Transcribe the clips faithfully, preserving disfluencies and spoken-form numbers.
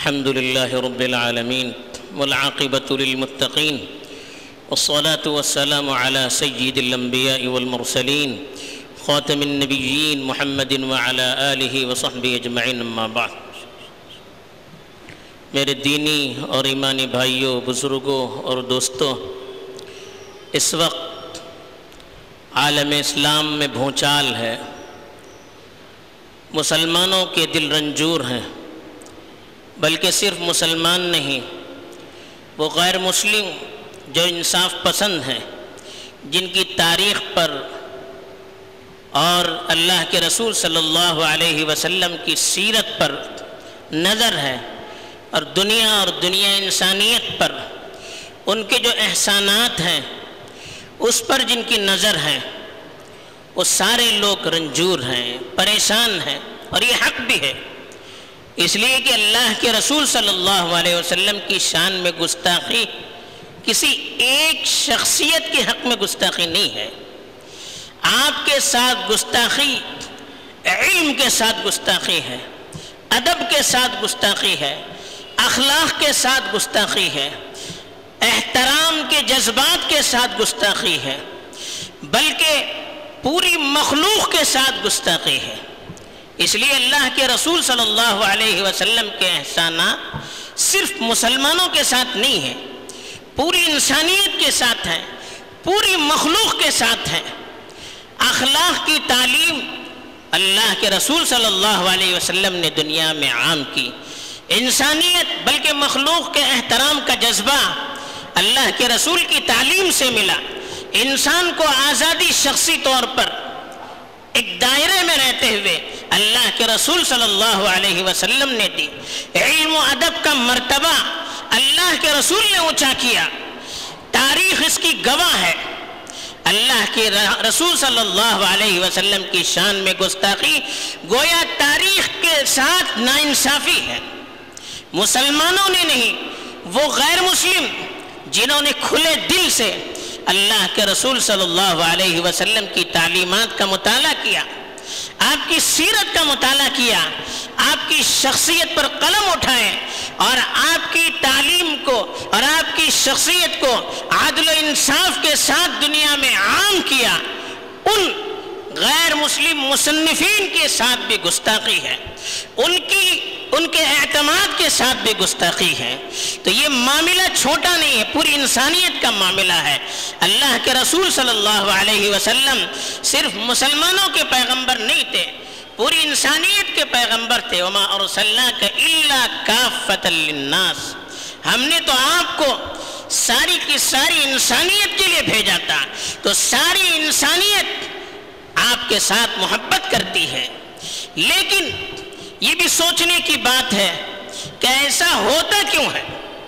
الحمد لله رب العالمين والعاقبة للمتقين والصلاة والسلام على سيد الأنبياء والمرسلين خاتم النبيين محمد وعلى آله وصحبه أجمعين اما بعد۔ میرے دینی اور ایمانی بھائیوں، بزرگوں اور دوستوں، اس وقت عالم اسلام میں بھونچال ہے، مسلمانوں کے دل رنجور ہیں، بلکہ صرف مسلمان نہیں، وہ غیر مسلم جو انصاف پسند ہیں، جن کی تاریخ پر اور اللہ کے رسول صلی اللہ علیہ وسلم کی سیرت پر نظر ہے، اور دنیا اور دنیا انسانیت پر ان کے جو احسانات ہیں اس پر جن کی نظر ہے، وہ سارے لوگ رنجور ہیں، پریشان ہیں، اور یہ حق بھی ہے، اس لیے کہ اللہ کے رسول صلی اللہ علیہ وسلم کی شان میں گستاخی کسی ایک شخصیت کے حق میں گستاخی نہیں ہے۔ آپ کے ساتھ گستاخی علم کے ساتھ گستاخی ہے، ادب کے ساتھ گستاخی ہے، اخلاق کے ساتھ گستاخی ہے، احترام کے جذبات کے ساتھ گستاخی ہے، بلکہ پوری مخلوق کے ساتھ گستاخی ہے۔ اس لیے اللہ کے رسول صلی اللہ علیہ وسلم کے احسانات صرف مسلمانوں کے ساتھ نہیں ہیں، پوری انسانیت کے ساتھ ہیں، پوری مخلوق کے ساتھ ہیں۔ اخلاق کی تعلیم اللہ کے رسول صلی اللہ علیہ وسلم نے دنیا میں عام کی، انسانیت بلکہ مخلوق کے احترام کا جذبہ اللہ کے رسول کی تعلیم سے ملا۔ انسان کو آزادی شخصی طور پر ایک دائرے میں رہتے ہوئے اللہ کے رسول صلی اللہ علیہ وسلم نے دی۔ علم و ادب کا مرتبہ اللہ کے رسول نے اونچا کیا، تاریخ اس کی گواہ ہے۔ اللہ کے رسول صلی اللہ علیہ وسلم کی شان میں گستاخی گویا تاریخ کے ساتھ ناانصافی ہے۔ مسلمانوں نے نہیں، وہ غیر مسلم جنہوں نے کھلے دل سے اللہ کے رسول صلی اللہ علیہ وسلم کی تعلیمات کا مطالعہ کیا، آپ کی سیرت کا مطالعہ کیا، آپ کی شخصیت پر قلم اٹھائے اور آپ کی تعلیم کو اور آپ کی شخصیت کو عدل و انصاف کے ساتھ دنیا میں عام کیا، ان غیر مسلم مصنفین کے ساتھ بھی گستاخی ہے، ان کی ان کے اعتماد کے ساتھ بھی گستاخی ہے۔ تو یہ معاملہ چھوٹا نہیں ہے، پوری انسانیت کا معاملہ ہے۔ اللہ کے رسول صلی اللہ علیہ وسلم صرف مسلمانوں کے پیغمبر نہیں تھے، پوری انسانیت کے پیغمبر تھے۔ وما ارسلناک الا کافۃ للناس، ہم نے تو آپ کو ساری کی ساری انسانیت کے لیے بھیجا تھا، تو ساری انسانیت آپ کے ساتھ محبت کرتی ہے۔ لیکن یہ بھی سوچنے کی بات ہے کہ ایسا ہوتا کیوں ہے؟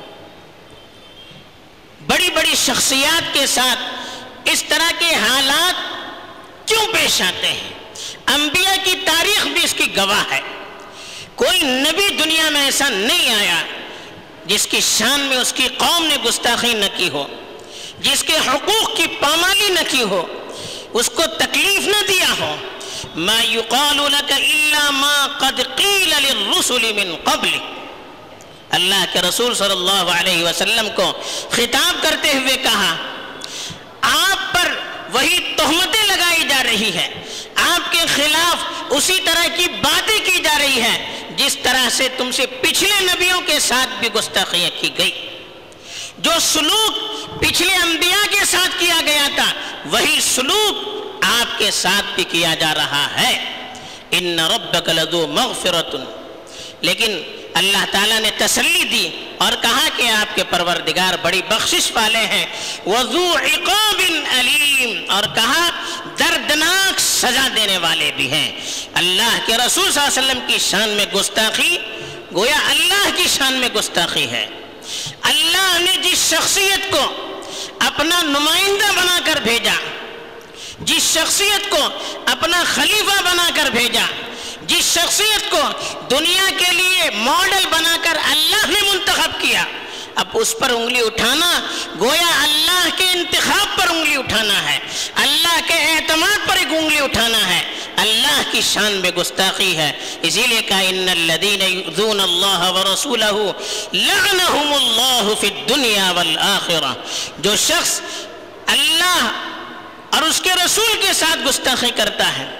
بڑی بڑی شخصیات کے ساتھ اس طرح کے حالات کیوں پیش آتے ہیں؟ انبیاء کی تاریخ بھی اس کی گواہ ہے۔ کوئی نبی دنیا میں ایسا نہیں آیا جس کی شان میں اس کی قوم نے گستاخی نہ کی ہو، جس کے حقوق کی پامالی نہ کی ہو، اس کو تکلیف نہ دیا ہو۔ ما یقال لک الا ما قد قیل للرسل من قبل، اللہ کے رسول صلی اللہ علیہ وسلم کو خطاب کرتے ہوئے کہا، آپ پر وہی تہمتیں لگائی جا رہی ہیں، آپ کے خلاف اسی طرح کی باتیں کی جا رہی ہیں جس طرح سے تم سے پچھلے نبیوں کے ساتھ بھی گستاخیاں کی گئی۔ جو سلوک پچھلے انبیاء کے ساتھ کیا گیا تھا وہی سلوک آپ کے ساتھ بھی کیا جا رہا ہے۔ ان ربک لذو مغفرۃ، لیکن اللہ تعالیٰ نے تسلی دی اور کہا کہ آپ کے پروردگار بڑی بخشش والے ہیں، وذو عقاب علیم، اور کہا دردناک سزا دینے والے بھی ہیں۔ اللہ کے رسول صلی اللہ علیہ وسلم کی شان میں گستاخی گویا اللہ کی شان میں گستاخی ہے۔ اللہ نے جس شخصیت کو اپنا نمائندہ بنا کر بھیجا، جس شخصیت کو اپنا خلیفہ بنا کر بھیجا، جس شخصیت کو دنیا کے لیے ماڈل بنا کر اللہ نے منتخب کیا، اب اس پر انگلی اٹھانا گویا اللہ کے انتخاب پر انگلی اٹھانا ہے، اللہ کے اعتماد پر ایک انگلی اٹھانا ہے، اللہ کی شان میں گستاخی ہے. اسی لیے کہا ان الذین یؤذون اللہ ورسولہ لعنہم اللہ فی الدنیا والآخرہ. جو شخص اللہ اور اس کے رسول کے ساتھ گستاخی کرتا ہے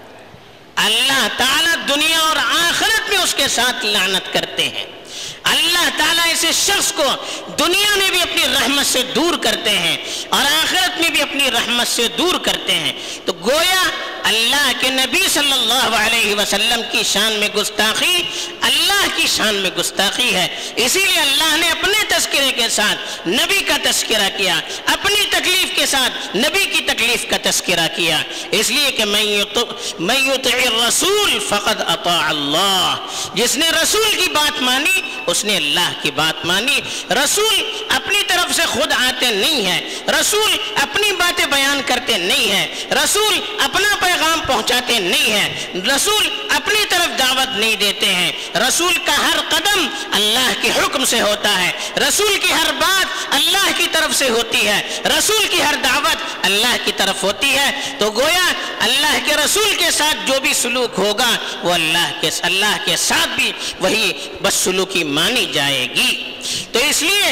اللہ تعالیٰ دنیا اور آخرت میں اس کے ساتھ لعنت کرتے ہیں. اللہ تعالیٰ ایسے شخص کو دنیا میں بھی اپنی رحمت سے دور کرتے ہیں اور آخرت میں بھی اپنی رحمت سے دور کرتے ہیں. تو گویا اللہ کے نبی صلی اللہ علیہ وسلم کی شان میں گستاخی اللہ کی شان میں گستاخی ہے. اسی لیے اللہ نے اپنے تذکرے کے ساتھ نبی کا تذکرہ کیا, اپنی تکلیف کے ساتھ نبی کی تکلیف کا تذکرہ کیا. اس لیے کہ من یطع الرسول فقد اطاع اللہ. جس نے رسول کی بات مانی اس نے اللہ کی بات مانی. رسول اپنی طرف سے خود آتے نہیں ہیں, رسول اپنی باتیں بیان کرتے نہیں ہیں, رسول اپنا پیغام پہنچاتے نہیں ہیں, رسول اپنی طرف دعوت نہیں دیتے ہیں. رسول کا ہر قدم اللہ کے حکم سے ہوتا ہے, رسول کی ہر بات اللہ کی طرف سے ہوتی ہے, رسول کی ہر دعوت اللہ کی طرف ہوتی ہے. تو گویا اللہ کے رسول کے ساتھ جو بھی سلوک ہوگا وہ اللہ کے اللہ کے ساتھ بھی وہی بس سلوکی مانی جائے گی. تو اس لیے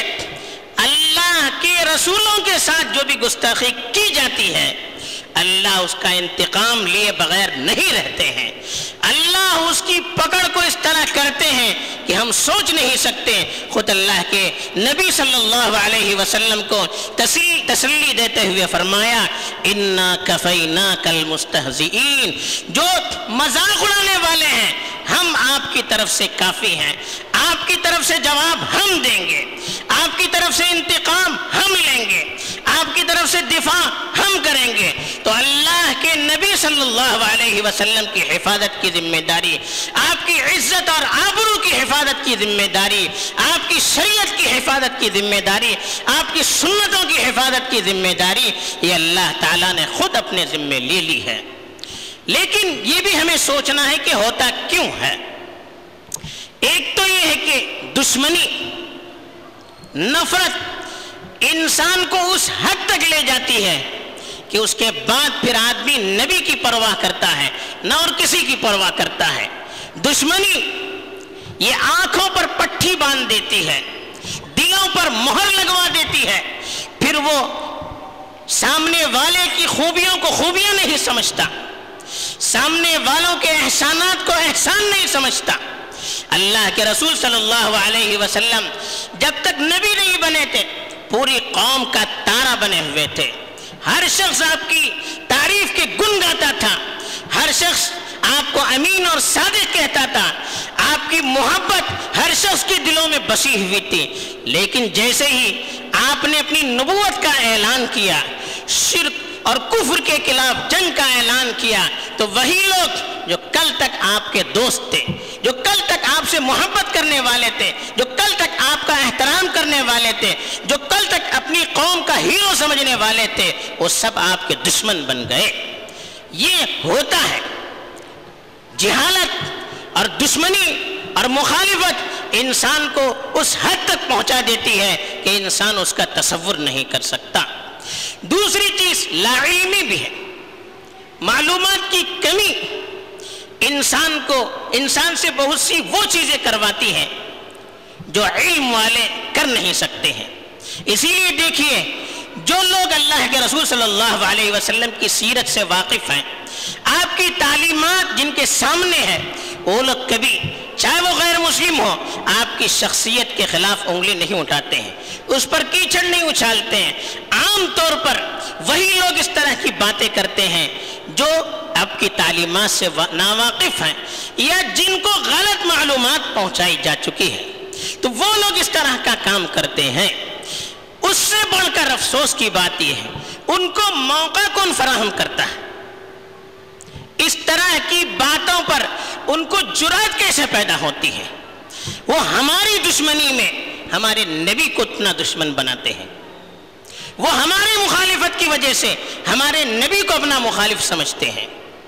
اللہ کے رسولوں کے ساتھ جو بھی گستاخی کی جاتی ہے اللہ اس کا انتقام لیے بغیر نہیں رہتے ہیں. اللہ اس کی پکڑ کو اس طرح کرتے ہیں کہ ہم سوچ نہیں سکتے. خود اللہ کے نبی صلی اللہ علیہ وسلم کو تسلی تسلی دیتے ہوئے فرمایا انا کفیناک المستہزئین. جو مذاق اڑانے والے ہیں ہم آپ کی طرف سے کافی ہیں, آپ کی طرف سے جواب ہم دیں گے, آپ کی طرف سے انتقام ہم لیں گے, آپ کی طرف سے دفاع ہم کریں گے. تو اللہ کے نبی صلی اللہ علیہ وسلم کی حفاظت کی ذمہ داری, آپ کی عزت اور آبرو کی حفاظت کی ذمہ داری, آپ کی شریعت کی حفاظت کی ذمہ داری, آپ کی سنتوں کی حفاظت کی ذمہ داری یہ اللہ تعالیٰ نے خود اپنے ذمہ لے لی ہے. لیکن یہ بھی ہمیں سوچنا ہے کہ ہوتا کیوں ہے. ایک تو یہ ہے کہ دشمنی, نفرت انسان کو اس حد تک لے جاتی ہے کہ اس کے بعد پھر آدمی نبی کی پرواہ کرتا ہے نہ اور کسی کی پرواہ کرتا ہے. دشمنی یہ آنکھوں پر پٹھی باندھ دیتی ہے, دلوں پر مہر لگوا دیتی ہے, پھر وہ سامنے والے کی خوبیوں کو خوبیاں نہیں سمجھتا, سامنے والوں کے احسانات کو احسان نہیں سمجھتا. اللہ کے رسول صلی اللہ علیہ وسلم جب تک نبی نہیں بنے تھے پوری قوم کا تارا بنے ہوئے تھے. ہر شخص آپ کی تعریف کے گن گاتا تھا, ہر شخص آپ کو امین اور صادق کہتا تھا, آپ کی محبت ہر شخص کے دلوں میں بسی ہوئی تھی. لیکن جیسے ہی آپ نے اپنی نبوت کا اعلان کیا, شرک اور کفر کے خلاف جنگ کا اعلان کیا, تو وہی لوگ جو کل تک آپ کے دوست تھے, جو کل تک آپ سے محبت کرنے والے تھے, جو کل تک آپ کا احترام کرنے والے تھے, جو کل تک اپنی قوم کا ہیرو سمجھنے والے تھے, وہ سب آپ کے دشمن بن گئے. یہ ہوتا ہے. جہالت اور دشمنی اور مخالفت انسان کو اس حد تک پہنچا دیتی ہے کہ انسان اس کا تصور نہیں کر سکتا. دوسری چیز لا علمی بھی ہے. معلومات کی کمی انسان کو انسان سے بہت سی وہ چیزیں کرواتی ہیں جو علم والے کر نہیں سکتے ہیں. اسی لیے دیکھیے جو لوگ اللہ کے رسول صلی اللہ علیہ وسلم کی سیرت سے واقف ہیں, آپ کی تعلیمات جن کے سامنے ہے, وہ لوگ کبھی چاہے وہ غیر مسلم ہو آپ کی شخصیت کے خلاف انگلی نہیں اٹھاتے ہیں, اس پر کیچڑ نہیں اچھالتے ہیں. عام طور پر وہی لوگ اس طرح کی باتیں کرتے ہیں جو آپ کی تعلیمات سے ناواقف ہیں یا جن کو غلط معلومات پہنچائی جا چکی ہے, تو وہ لوگ اس طرح کا کام کرتے ہیں. اس سے بڑھ کر افسوس کی بات یہ ہے ان کو موقع کون فراہم کرتا ہے؟ اس طرح کی باتوں پر ان کو جرأت کیسے پیدا ہوتی ہے؟ وہ ہماری دشمنی میں ہمارے نبی کو اتنا دشمن بناتے ہیں, وہ ہماری مخالفت کی وجہ سے ہمارے نبی کو اپنا مخالف سمجھتے ہیں.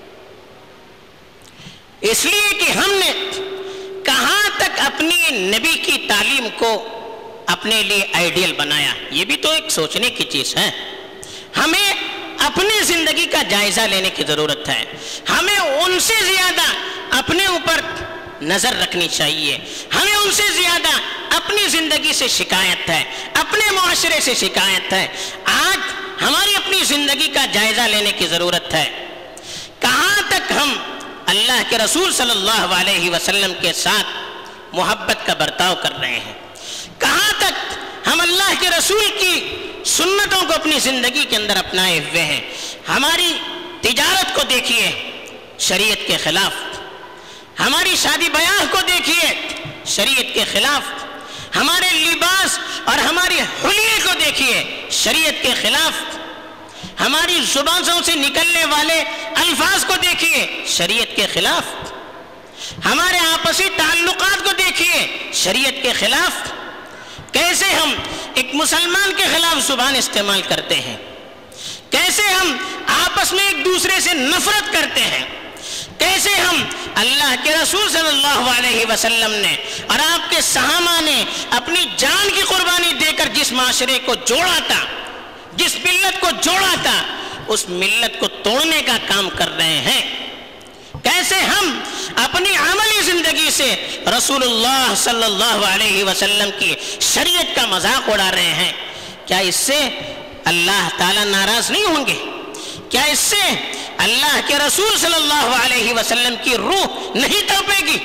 اس لیے کہ ہم نے کہاں تک اپنی نبی کی تعلیم کو اپنے لیے آئیڈیل بنایا, یہ بھی تو ایک سوچنے کی چیز ہے. ہمیں اپنی زندگی کا جائزہ لینے کی ضرورت ہے. ہمیں ان سے زیادہ اپنے اوپر نظر رکھنی چاہیے. ہمیں ان سے زیادہ اپنی زندگی سے شکایت ہے, اپنے معاشرے سے شکایت ہے. آج ہماری اپنی زندگی کا جائزہ لینے کی ضرورت ہے. کہاں تک ہم اللہ کے رسول صلی اللہ علیہ وسلم کے ساتھ محبت کا برتاؤ کر رہے ہیں, کہاں تک ہم اللہ کے رسول کی سنتوں کو اپنی زندگی کے اندر اپنائے ہوئے ہیں. ہماری تجارت کو دیکھیے شریعت کے خلاف, ہماری شادی بیاہ کو دیکھیے شریعت کے خلاف, ہمارے لباس اور ہماری حلیے کو دیکھیے شریعت کے خلاف, ہماری زبانوں سے نکلنے والے الفاظ کو دیکھیے شریعت کے خلاف, ہمارے آپسی تعلقات کو دیکھیے شریعت کے خلاف. کیسے ہم ایک مسلمان کے خلاف زبان استعمال کرتے ہیں, کیسے ہم آپس میں ایک دوسرے سے نفرت کرتے ہیں, کیسے ہم اللہ کے رسول صلی اللہ علیہ وسلم نے اور آپ کے صحابہ نے اپنی جان کی قربانی دے کر جس معاشرے کو جوڑا تھا, جس ملت کو جوڑا تھا, اس ملت کو توڑنے کا کام کر رہے ہیں. کیسے ہم اپنی عملی زندگی سے رسول اللہ صلی اللہ علیہ وسلم کی شریعت کا مذاق اڑا رہے ہیں. کیا اس سے اللہ تعالیٰ ناراض نہیں ہوں گے؟ کیا اس سے اللہ کے رسول صلی اللہ علیہ وسلم کی روح نہیں تڑپے گی؟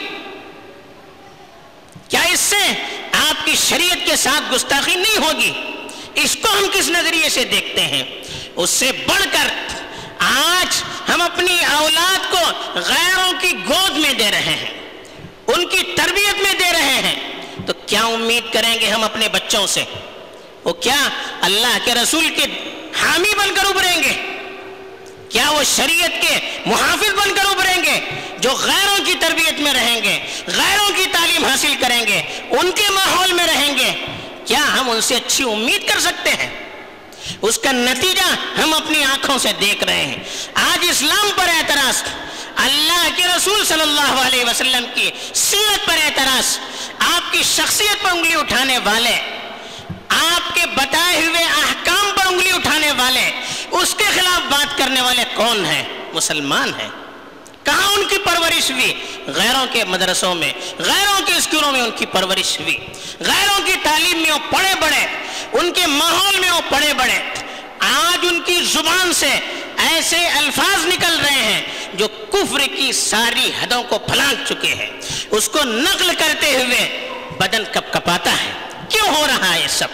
کیا اس سے آپ کی شریعت کے ساتھ گستاخی نہیں ہوگی؟ اس کو ہم کس نظریے سے دیکھتے ہیں؟ اس سے بڑھ کر آج ہم اپنی اولاد کو غیروں کی گود میں دے رہے ہیں, ان کی تربیت میں دے رہے ہیں. تو کیا امید کریں گے ہم اپنے بچوں سے؟ وہ کیا اللہ کے رسول کے حامی بن کر ابھریں گے؟ کیا وہ شریعت کے محافظ بن کر ابھریں گے جو غیروں کی تربیت میں رہیں گے, غیروں کی تعلیم حاصل کریں گے, ان کے ماحول میں رہیں گے؟ کیا ہم ان سے اچھی امید کر سکتے ہیں؟ اس کا نتیجہ ہم اپنی آنکھوں سے دیکھ رہے ہیں. آج اسلام پر اعتراض, اللہ کے رسول صلی اللہ علیہ وسلم کی سیرت پر اعتراض, آپ کی شخصیت پر انگلی اٹھانے والے, آپ کے بتائے ہوئے احکام پر انگلی اٹھانے والے, اس کے خلاف بات کرنے والے کون ہیں؟ مسلمان ہیں. کہاں ان کی پرورش ہوئی؟ غیروں کے مدرسوں میں, غیروں کے اسکولوں میں ان کی پرورش ہوئی, غیروں کی تعلیم میں وہ پڑھے بڑھے, ان کے ماحول میں وہ پڑھے بڑھے. آج ان کی زبان سے ایسے الفاظ نکل رہے ہیں جو کفر کی ساری حدوں کو پھلانگ چکے ہیں. اس کو نقل کرتے ہوئے بدن کپ کپاتا ہے. کیوں ہو رہا ہے یہ سب؟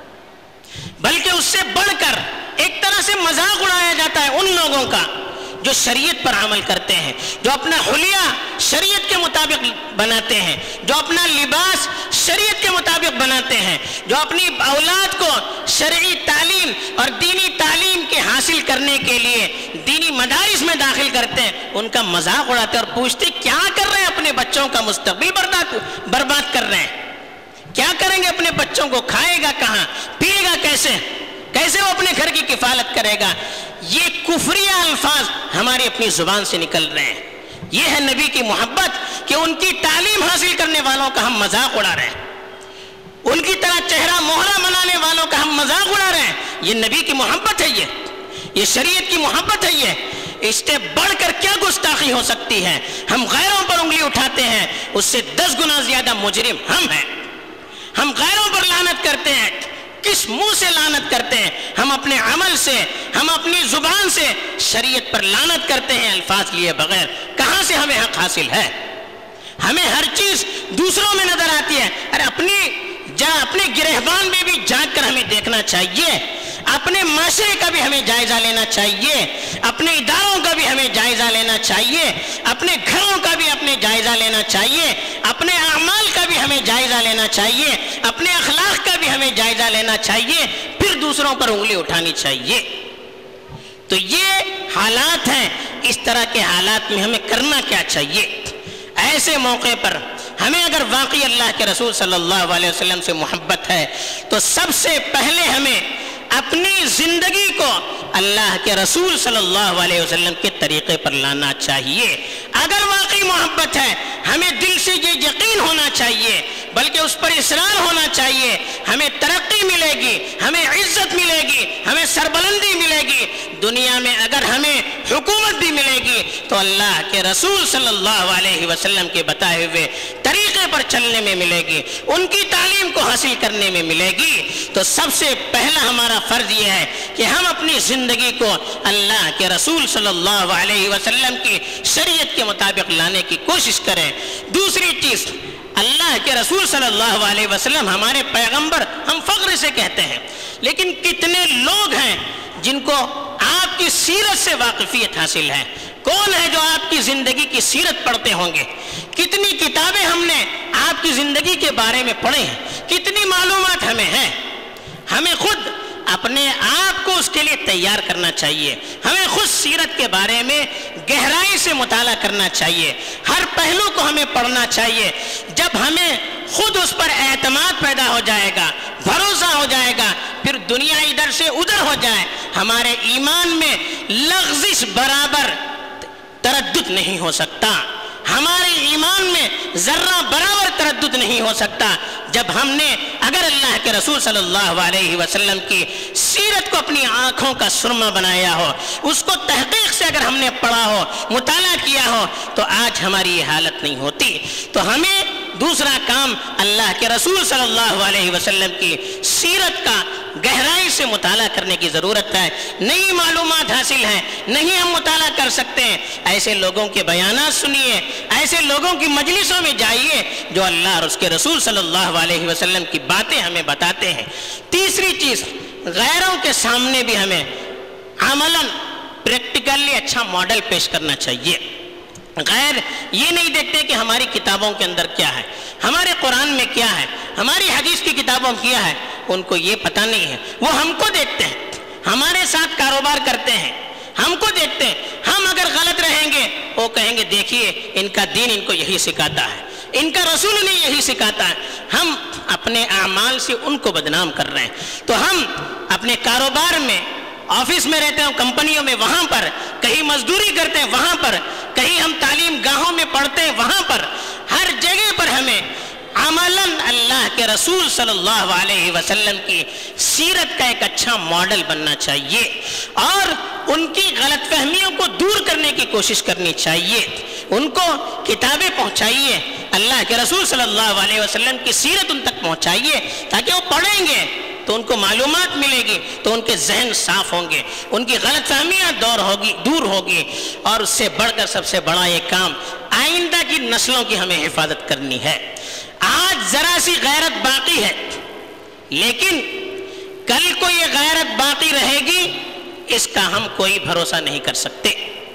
بلکہ اس سے بڑھ کر ایک طرح سے مذاق اڑایا جاتا ہے ان لوگوں کا جو شریعت پر عمل کرتے ہیں, جو اپنا حلیہ شریعت کے مطابق بناتے ہیں, جو اپنا لباس شریعت کے مطابق بناتے ہیں, جو اپنی اولاد کو شرعی تعلیم اور دینی تعلیم کے حاصل کرنے کے لیے دینی مدارس میں داخل کرتے ہیں. ان کا مذاق اڑاتے اور پوچھتے کیا کر رہے ہیں, اپنے بچوں کا مستقبل برباد کر رہے ہیں. کیا کریں گے اپنے بچوں کو؟ کھائے گا کہاں, پیے گا کیسے, کیسے وہ اپنے گھر کی کفالت کرے گا؟ یہ کفریہ الفاظ ہماری اپنی زبان سے نکل رہے ہیں. یہ ہے نبی کی محبت کہ ان کی تعلیم حاصل کرنے والوں کا ہم مذاق اڑا رہے ہیں, ان کی طرح چہرہ مہرہ منانے والوں کا ہم مذاق اڑا رہے ہیں. یہ نبی کی محبت ہے, یہ یہ شریعت کی محبت ہے. یہ اس سے بڑھ کر کیا گستاخی ہو سکتی ہے؟ ہم غیروں پر انگلی اٹھاتے ہیں, اس سے دس گنا زیادہ مجرم ہم ہیں. ہم غیروں پر لعنت کرتے ہیں. کس منہ سے لعنت کرتے ہیں؟ ہم اپنے عمل سے, ہم اپنی زبان سے شریعت پر لعنت کرتے ہیں الفاظ لیے بغیر. کہاں سے ہمیں حق حاصل ہے؟ ہمیں ہر چیز دوسروں میں نظر آتی ہے. ارے اپنی جا اپنے گرہبان میں بھی جاگ کر ہمیں دیکھنا چاہیے, اپنے معاشرے کا بھی ہمیں جائزہ لینا چاہیے, اپنے اداروں کا بھی ہمیں جائزہ لینا چاہیے, اپنے گھروں کا بھی اپنے جائزہ لینا چاہیے, اپنے اعمال کا بھی ہمیں جائزہ لینا چاہیے, اپنے اخلاق کا بھی ہمیں جائزہ لینا چاہیے, پھر دوسروں پر انگلی اٹھانی چاہیے. تو یہ حالات ہیں. اس طرح کے حالات میں ہمیں کرنا کیا چاہیے؟ ایسے موقع پر ہمیں اگر واقعی اللہ کے رسول صلی اللہ علیہ وسلم سے محبت ہے تو سب سے پہلے ہمیں اپنی زندگی کو اللہ کے رسول صلی اللہ علیہ وسلم کے طریقے پر لانا چاہیے. اگر واقعی محبت ہے ہمیں دل سے یہ یقین ہونا چاہیے بلکہ اس پر اصرار ہونا چاہیے. ہمیں ترقی ملے گی, ہمیں عزت ملے گی, ہمیں سربلندی ملے گی. دنیا میں اگر ہمیں حکومت بھی ملے گی تو اللہ کے رسول صلی اللہ علیہ وسلم کے بتائے ہوئے طریقے پر چلنے میں ملے گی, ان کی تعلیم کو حاصل کرنے میں ملے گی. تو سب سے پہلا ہمارا فرض یہ ہے کہ ہم اپنی زندگی کو اللہ کے رسول صلی اللہ علیہ وسلم کی شریعت کے مطابق لانے کی کوشش کریں. دوسری چیز, اللہ کے رسول صلی اللہ علیہ وسلم ہمارے پیغمبر, ہم فخر سے کہتے ہیں, لیکن کتنے لوگ ہیں جن کو آپ کی سیرت سے واقفیت حاصل ہے؟ کون ہے جو آپ کی زندگی کی سیرت پڑھتے ہوں گے؟ کتنی کتابیں ہم نے آپ کی زندگی کے بارے میں پڑھے ہیں, کتنی معلومات ہمیں ہیں؟ ہمیں خود اپنے آپ کو اس کے لیے تیار کرنا چاہیے. ہمیں خود سیرت کے بارے میں گہرائی سے مطالعہ کرنا چاہیے, ہر پہلو کو ہمیں پڑھنا چاہیے. جب ہمیں خود اس پر اعتماد پیدا ہو جائے گا, بھروسہ ہو جائے گا, پھر دنیا ادھر سے ادھر ہو جائے, ہمارے ایمان میں لغزش برابر تردد نہیں ہو سکتا, ہمارے ایمان میں ذرہ برابر تردد نہیں ہو سکتا. جب ہم نے اگر اللہ کے رسول صلی اللہ علیہ وسلم کی سیرت کو اپنی آنکھوں کا سرمہ بنایا ہو, اس کو تحقیق سے اگر ہم نے پڑھا ہو, مطالعہ کیا ہو, تو آج ہماری یہ حالت نہیں ہوتی. تو ہمیں دوسرا کام اللہ کے رسول صلی اللہ علیہ وسلم کی سیرت کا گہرائی سے مطالعہ کرنے کی ضرورت ہے. نئی معلومات حاصل ہیں, نہیں ہم مطالعہ کر سکتے ہیں, ایسے لوگوں کے بیانات سنیے, ایسے لوگوں کی مجلسوں میں جائیے جو اللہ اور اس کے رسول صلی اللہ علیہ وسلم کی باتیں ہمیں بتاتے ہیں. تیسری چیز, غیروں کے سامنے بھی ہمیں عملاً پریکٹیکلی اچھا ماڈل پیش کرنا چاہیے. غیر یہ نہیں دیکھتے کہ ہماری کتابوں کے اندر کیا ہے, ہمارے قرآن میں کیا ہے, ہماری حدیث کی کتابوں میں کیا ہے, ان کو یہ پتہ نہیں ہے. وہ ہم کو دیکھتے ہیں, ہمارے ساتھ کاروبار کرتے ہیں, ہم کو دیکھتے ہیں. ہم اگر غلط رہیں گے وہ کہیں گے دیکھیے ان کا دین ان کو یہی سکھاتا ہے, ان کا رسول انہیں یہی سکھاتا ہے. ہم اپنے اعمال سے ان کو بدنام کر رہے ہیں. تو ہم اپنے کاروبار میں, آفس میں رہتے ہیں, کمپنیوں میں, وہاں پر کہیں مزدوری کرتے ہیں, وہاں پر کہیں ہم تعلیم گاہوں میں پڑھتے ہیں, وہاں پر ہر جگہ پر ہمیں عملاً اللہ کے رسول صلی اللہ علیہ وسلم کی سیرت کا ایک اچھا ماڈل بننا چاہیے اور ان کی غلط فہمیوں کو دور کرنے کی کوشش کرنی چاہیے. ان کو کتابیں پہنچائیے, اللہ کے رسول صلی اللہ علیہ وسلم کی سیرت ان تک پہنچائیے, تاکہ وہ پڑھیں گے تو ان کو معلومات ملے گی, تو ان کے ذہن صاف ہوں گے, ان کی غلط فہمیاں دور ہوگی دور ہوگی. اور اس سے بڑھ کر سب سے بڑا یہ کام, آئندہ کی نسلوں کی ہمیں حفاظت کرنی ہے. آج ذرا سی غیرت باقی ہے, لیکن کل کو یہ غیرت باقی رہے گی, اس کا ہم کوئی بھروسہ نہیں کر سکتے.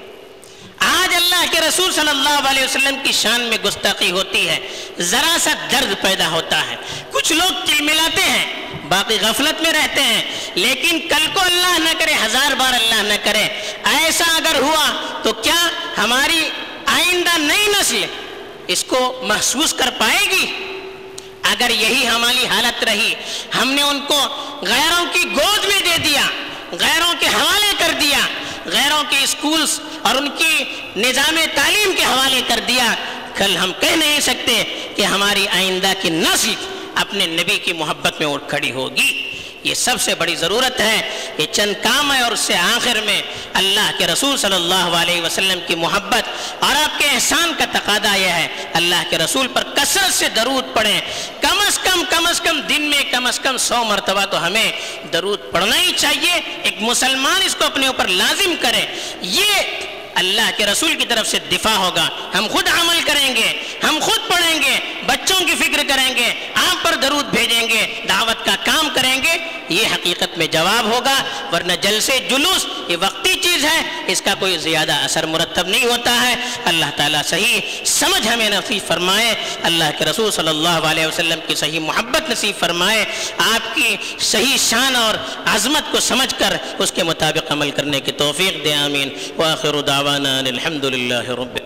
آج اللہ کے رسول صلی اللہ علیہ وسلم کی شان میں گستاخی ہوتی ہے, ذرا سا درد پیدا ہوتا ہے, کچھ لوگ چلملاتے ہیں, باقی غفلت میں رہتے ہیں. لیکن کل کو اللہ نہ کرے, ہزار بار اللہ نہ کرے, ایسا اگر ہوا تو کیا ہماری آئندہ نئی نسل اس کو محسوس کر پائے گی؟ اگر یہی ہماری حالت رہی, ہم نے ان کو غیروں کی گود میں دے دیا, غیروں کے حوالے کر دیا, غیروں کے اسکولز اور ان کی نظام تعلیم کے حوالے کر دیا, کل ہم کہہ نہیں سکتے کہ ہماری آئندہ کی نسل اپنے نبی کی محبت میں اٹھ کھڑی ہوگی. یہ سب سے بڑی ضرورت ہے. یہ چند کام ہے اور اس سے آخر میں اللہ کے رسول صلی اللہ علیہ وسلم کی محبت اور آپ کے احسان کا تقاضا یہ ہے, اللہ کے رسول پر کثرت سے درود پڑھیں. کم از کم کم از کم دن میں کم از کم سو مرتبہ تو ہمیں درود پڑھنا ہی چاہیے. ایک مسلمان اس کو اپنے اوپر لازم کرے. یہ اللہ کے رسول کی طرف سے دفاع ہوگا. ہم خود عمل کریں گے, ہم خود پڑھیں گے, بچوں کی فکر کریں گے, آپ پر درود بھیجیں گے, دعوت کا کام کریں گے, یہ حقیقت میں جواب ہوگا. ورنہ جلسے جلوس یہ وقتی چیز ہے, اس کا کوئی زیادہ اثر مرتب نہیں ہوتا ہے. اللہ تعالیٰ صحیح سمجھ ہمیں نصیب فرمائے, اللہ کے رسول صلی اللہ علیہ وسلم کی صحیح محبت نصیب فرمائے, آپ کی صحیح شان اور عظمت کو سمجھ کر اس کے مطابق عمل کرنے کی توفیق دے. آمین. وآخر دعوانا الحمد للہ رب